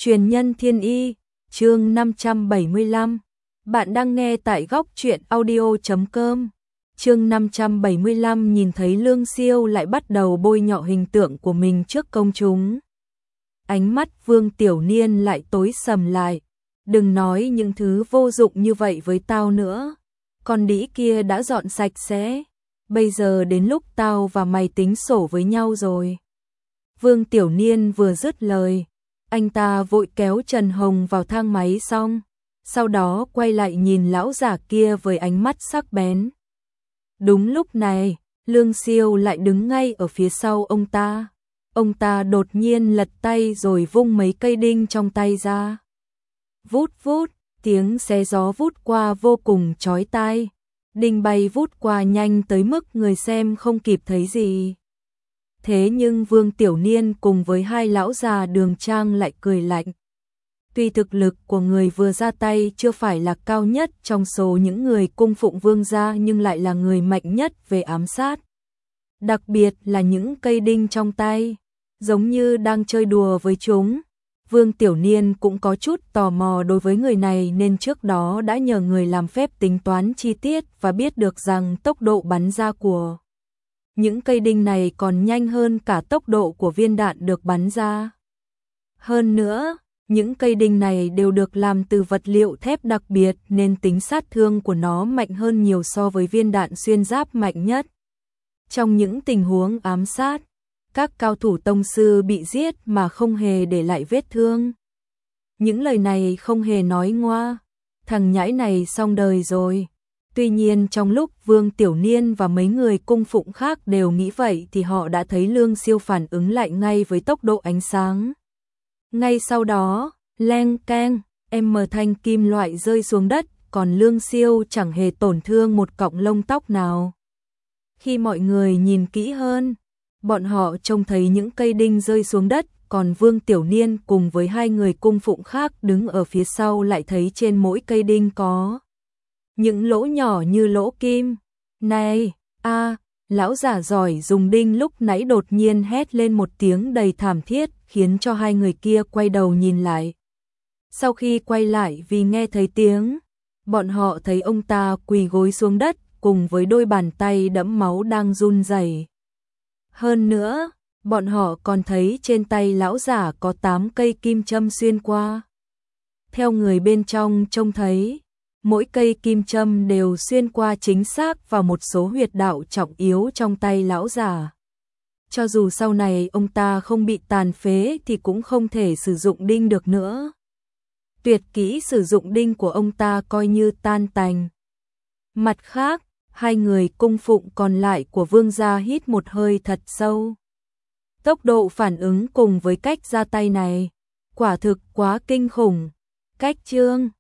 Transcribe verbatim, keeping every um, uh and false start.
Truyền nhân thiên y, chương năm trăm bảy mươi lăm. Bạn đang nghe tại góc truyện audio chấm com. Chương năm trăm bảy mươi lăm nhìn thấy Lương Siêu lại bắt đầu bôi nhọ hình tượng của mình trước công chúng. Ánh mắt Vương Tiểu Niên lại tối sầm lại. Đừng nói những thứ vô dụng như vậy với tao nữa. Con đĩ kia đã dọn sạch sẽ. Bây giờ đến lúc tao và mày tính sổ với nhau rồi. Vương Tiểu Niên vừa dứt lời, anh ta vội kéo Trần Hồng vào thang máy xong, sau đó quay lại nhìn lão giả kia với ánh mắt sắc bén. Đúng lúc này, Lương Siêu lại đứng ngay ở phía sau ông ta. Ông ta đột nhiên lật tay rồi vung mấy cây đinh trong tay ra. Vút vút, tiếng xé gió vút qua vô cùng chói tai. Đinh bay vút qua nhanh tới mức người xem không kịp thấy gì. Thế nhưng Vương Tiểu Niên cùng với hai lão già Đường Trang lại cười lạnh. Tuy thực lực của người vừa ra tay chưa phải là cao nhất trong số những người cung phụng vương gia, nhưng lại là người mạnh nhất về ám sát. Đặc biệt là những cây đinh trong tay, giống như đang chơi đùa với chúng. Vương Tiểu Niên cũng có chút tò mò đối với người này nên trước đó đã nhờ người làm phép tính toán chi tiết và biết được rằng tốc độ bắn ra của những cây đinh này còn nhanh hơn cả tốc độ của viên đạn được bắn ra. Hơn nữa, những cây đinh này đều được làm từ vật liệu thép đặc biệt nên tính sát thương của nó mạnh hơn nhiều so với viên đạn xuyên giáp mạnh nhất. Trong những tình huống ám sát, các cao thủ tông sư bị giết mà không hề để lại vết thương. Những lời này không hề nói ngoa, thằng nhãi này xong đời rồi. Tuy nhiên trong lúc Vương Tiểu Niên và mấy người cung phụng khác đều nghĩ vậy thì họ đã thấy Lương Siêu phản ứng lại ngay với tốc độ ánh sáng. Ngay sau đó, leng keng, em mờ thanh kim loại rơi xuống đất, còn Lương Siêu chẳng hề tổn thương một cọng lông tóc nào. Khi mọi người nhìn kỹ hơn, bọn họ trông thấy những cây đinh rơi xuống đất, còn Vương Tiểu Niên cùng với hai người cung phụng khác đứng ở phía sau lại thấy trên mỗi cây đinh có những lỗ nhỏ như lỗ kim. Này, a, lão giả giỏi dùng đinh lúc nãy đột nhiên hét lên một tiếng đầy thảm thiết, khiến cho hai người kia quay đầu nhìn lại. Sau khi quay lại vì nghe thấy tiếng, bọn họ thấy ông ta quỳ gối xuống đất cùng với đôi bàn tay đẫm máu đang run rẩy. Hơn nữa, bọn họ còn thấy trên tay lão giả có tám cây kim châm xuyên qua. Theo người bên trong trông thấy, mỗi cây kim châm đều xuyên qua chính xác vào một số huyệt đạo trọng yếu trong tay lão giả. Cho dù sau này ông ta không bị tàn phế thì cũng không thể sử dụng đinh được nữa. Tuyệt kỹ sử dụng đinh của ông ta coi như tan tành. Mặt khác, hai người cung phụng còn lại của vương gia hít một hơi thật sâu. Tốc độ phản ứng cùng với cách ra tay này, quả thực quá kinh khủng. Cách chương